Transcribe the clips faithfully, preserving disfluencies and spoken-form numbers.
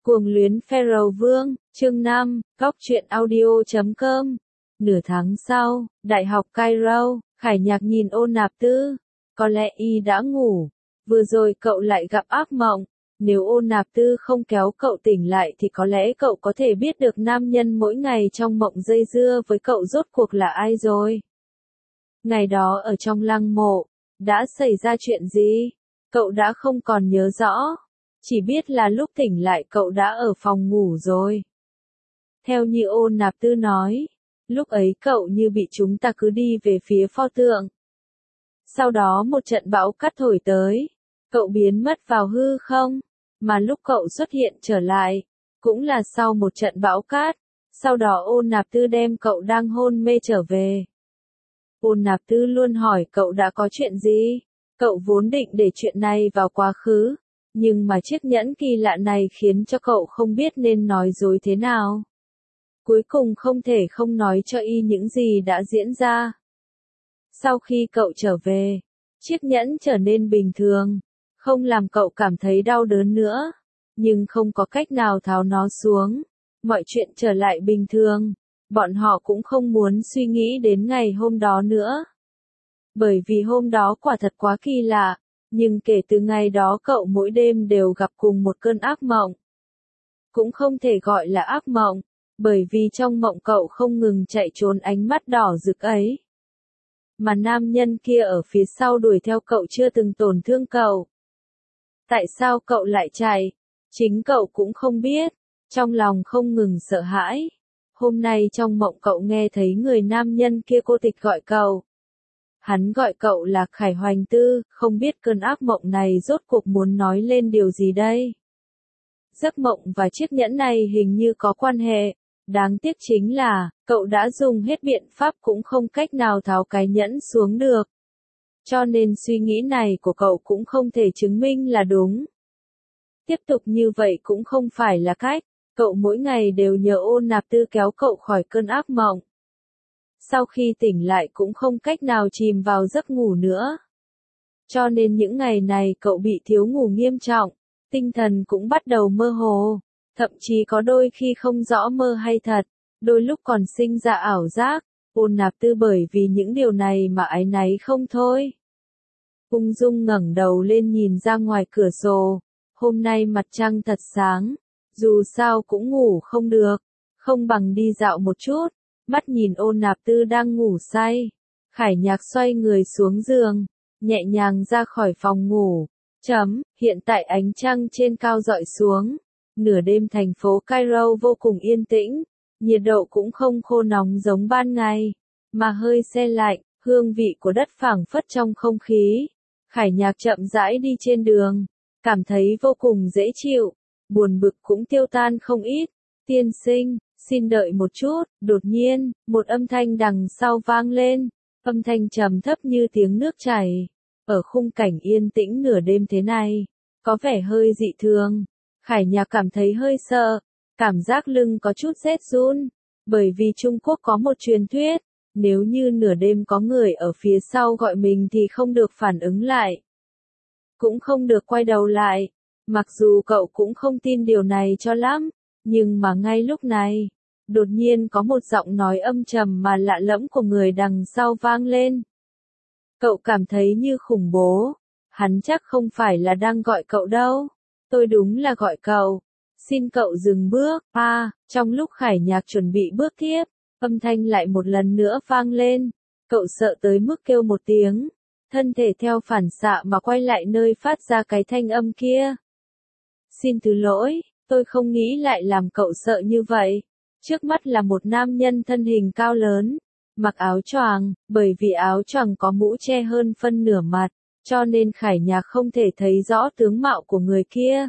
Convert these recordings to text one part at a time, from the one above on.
Cuồng luyến Pharaoh Vương, chương năm, góc truyện audio chấm com. Nửa tháng sau, Đại học Cairo, Khải Nhạc nhìn Ôn Nạp Tư. Có lẽ y đã ngủ. Vừa rồi cậu lại gặp ác mộng. Nếu Ôn Nạp Tư không kéo cậu tỉnh lại thì có lẽ cậu có thể biết được nam nhân mỗi ngày trong mộng dây dưa với cậu rốt cuộc là ai rồi. Ngày đó ở trong lăng mộ, đã xảy ra chuyện gì? Cậu đã không còn nhớ rõ. Chỉ biết là lúc tỉnh lại cậu đã ở phòng ngủ rồi. Theo như Ôn Nạp Tư nói, lúc ấy cậu như bị chúng ta cứ đi về phía pho tượng. Sau đó một trận bão cát thổi tới, cậu biến mất vào hư không, mà lúc cậu xuất hiện trở lại, cũng là sau một trận bão cát, sau đó Ôn Nạp Tư đem cậu đang hôn mê trở về. Ôn Nạp Tư luôn hỏi cậu đã có chuyện gì, cậu vốn định để chuyện này vào quá khứ. Nhưng mà chiếc nhẫn kỳ lạ này khiến cho cậu không biết nên nói dối thế nào. Cuối cùng không thể không nói cho y những gì đã diễn ra. Sau khi cậu trở về, chiếc nhẫn trở nên bình thường, không làm cậu cảm thấy đau đớn nữa, nhưng không có cách nào tháo nó xuống. Mọi chuyện trở lại bình thường, bọn họ cũng không muốn suy nghĩ đến ngày hôm đó nữa. Bởi vì hôm đó quả thật quá kỳ lạ. Nhưng kể từ ngày đó cậu mỗi đêm đều gặp cùng một cơn ác mộng. Cũng không thể gọi là ác mộng, bởi vì trong mộng cậu không ngừng chạy trốn ánh mắt đỏ rực ấy. Mà nam nhân kia ở phía sau đuổi theo cậu chưa từng tổn thương cậu. Tại sao cậu lại chạy? Chính cậu cũng không biết, trong lòng không ngừng sợ hãi. Hôm nay trong mộng cậu nghe thấy người nam nhân kia cô tịch gọi cậu. Hắn gọi cậu là Khải Hoành Tư, không biết cơn ác mộng này rốt cuộc muốn nói lên điều gì đây. Giấc mộng và chiếc nhẫn này hình như có quan hệ, đáng tiếc chính là, cậu đã dùng hết biện pháp cũng không cách nào tháo cái nhẫn xuống được. Cho nên suy nghĩ này của cậu cũng không thể chứng minh là đúng. Tiếp tục như vậy cũng không phải là cách, cậu mỗi ngày đều nhờ Ôn Nạp Tư kéo cậu khỏi cơn ác mộng. Sau khi tỉnh lại cũng không cách nào chìm vào giấc ngủ nữa. Cho nên những ngày này cậu bị thiếu ngủ nghiêm trọng, tinh thần cũng bắt đầu mơ hồ, thậm chí có đôi khi không rõ mơ hay thật, đôi lúc còn sinh ra ảo giác. Ôn Nạp Tư bởi vì những điều này mà áy náy không thôi. Ung dung ngẩng đầu lên nhìn ra ngoài cửa sổ, hôm nay mặt trăng thật sáng, dù sao cũng ngủ không được, không bằng đi dạo một chút. Mắt nhìn Ôn Nạp Tư đang ngủ say, Khải Nhạc xoay người xuống giường, nhẹ nhàng ra khỏi phòng ngủ. Chấm, hiện tại ánh trăng trên cao rọi xuống, nửa đêm thành phố Cairo vô cùng yên tĩnh, nhiệt độ cũng không khô nóng giống ban ngày, mà hơi se lạnh, hương vị của đất phảng phất trong không khí. Khải Nhạc chậm rãi đi trên đường, cảm thấy vô cùng dễ chịu, buồn bực cũng tiêu tan không ít. Tiên sinh, xin đợi một chút, đột nhiên, một âm thanh đằng sau vang lên, âm thanh trầm thấp như tiếng nước chảy. Ở khung cảnh yên tĩnh nửa đêm thế này, có vẻ hơi dị thường. Khải Nhạc cảm thấy hơi sợ, cảm giác lưng có chút rét run, bởi vì Trung Quốc có một truyền thuyết, nếu như nửa đêm có người ở phía sau gọi mình thì không được phản ứng lại, cũng không được quay đầu lại. Mặc dù cậu cũng không tin điều này cho lắm, nhưng mà ngay lúc này, đột nhiên có một giọng nói âm trầm mà lạ lẫm của người đằng sau vang lên. Cậu cảm thấy như khủng bố, hắn chắc không phải là đang gọi cậu đâu, tôi đúng là gọi cậu, xin cậu dừng bước. À, trong lúc Khải Nhạc chuẩn bị bước tiếp, âm thanh lại một lần nữa vang lên, cậu sợ tới mức kêu một tiếng, thân thể theo phản xạ mà quay lại nơi phát ra cái thanh âm kia. Xin thứ lỗi, tôi không nghĩ lại làm cậu sợ như vậy. Trước mắt là một nam nhân thân hình cao lớn, mặc áo choàng, bởi vì áo choàng có mũ che hơn phân nửa mặt, cho nên Khải Nhạc không thể thấy rõ tướng mạo của người kia.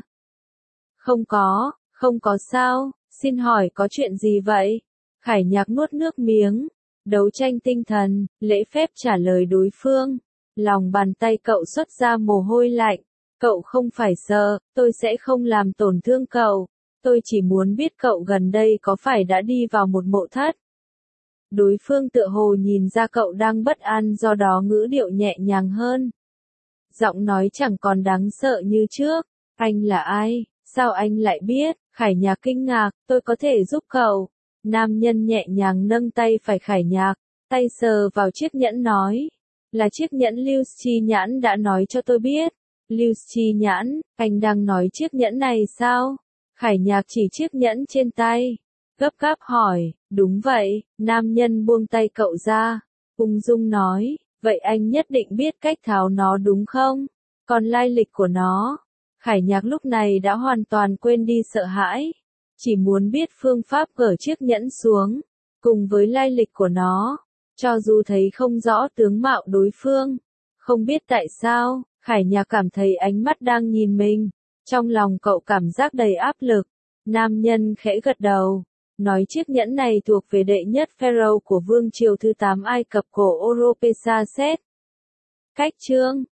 Không có, không có sao, xin hỏi có chuyện gì vậy? Khải Nhạc nuốt nước miếng, đấu tranh tinh thần, lễ phép trả lời đối phương. Lòng bàn tay cậu xuất ra mồ hôi lạnh. Cậu không phải sợ, tôi sẽ không làm tổn thương cậu. Tôi chỉ muốn biết cậu gần đây có phải đã đi vào một mộ thất. Đối phương tựa hồ nhìn ra cậu đang bất an, do đó ngữ điệu nhẹ nhàng hơn. Giọng nói chẳng còn đáng sợ như trước. Anh là ai? Sao anh lại biết? Khải Nhạc kinh ngạc, tôi có thể giúp cậu. Nam nhân nhẹ nhàng nâng tay phải Khải Nhạc, tay sờ vào chiếc nhẫn nói. Là chiếc nhẫn Lưu Chi Nhãn đã nói cho tôi biết. Lưu Chi Nhãn, anh đang nói chiếc nhẫn này sao? Khải Nhạc chỉ chiếc nhẫn trên tay. Gấp gáp hỏi, đúng vậy, nam nhân buông tay cậu ra. Ung dung nói, vậy anh nhất định biết cách tháo nó đúng không? Còn lai lịch của nó? Khải Nhạc lúc này đã hoàn toàn quên đi sợ hãi. Chỉ muốn biết phương pháp gỡ chiếc nhẫn xuống, cùng với lai lịch của nó. Cho dù thấy không rõ tướng mạo đối phương. Không biết tại sao, Khải Nhạc cảm thấy ánh mắt đang nhìn mình. Trong lòng cậu cảm giác đầy áp lực. Nam nhân khẽ gật đầu. Nói chiếc nhẫn này thuộc về đệ nhất pharaoh của vương triều thứ tám Ai Cập cổ Oropesaset. Cách chương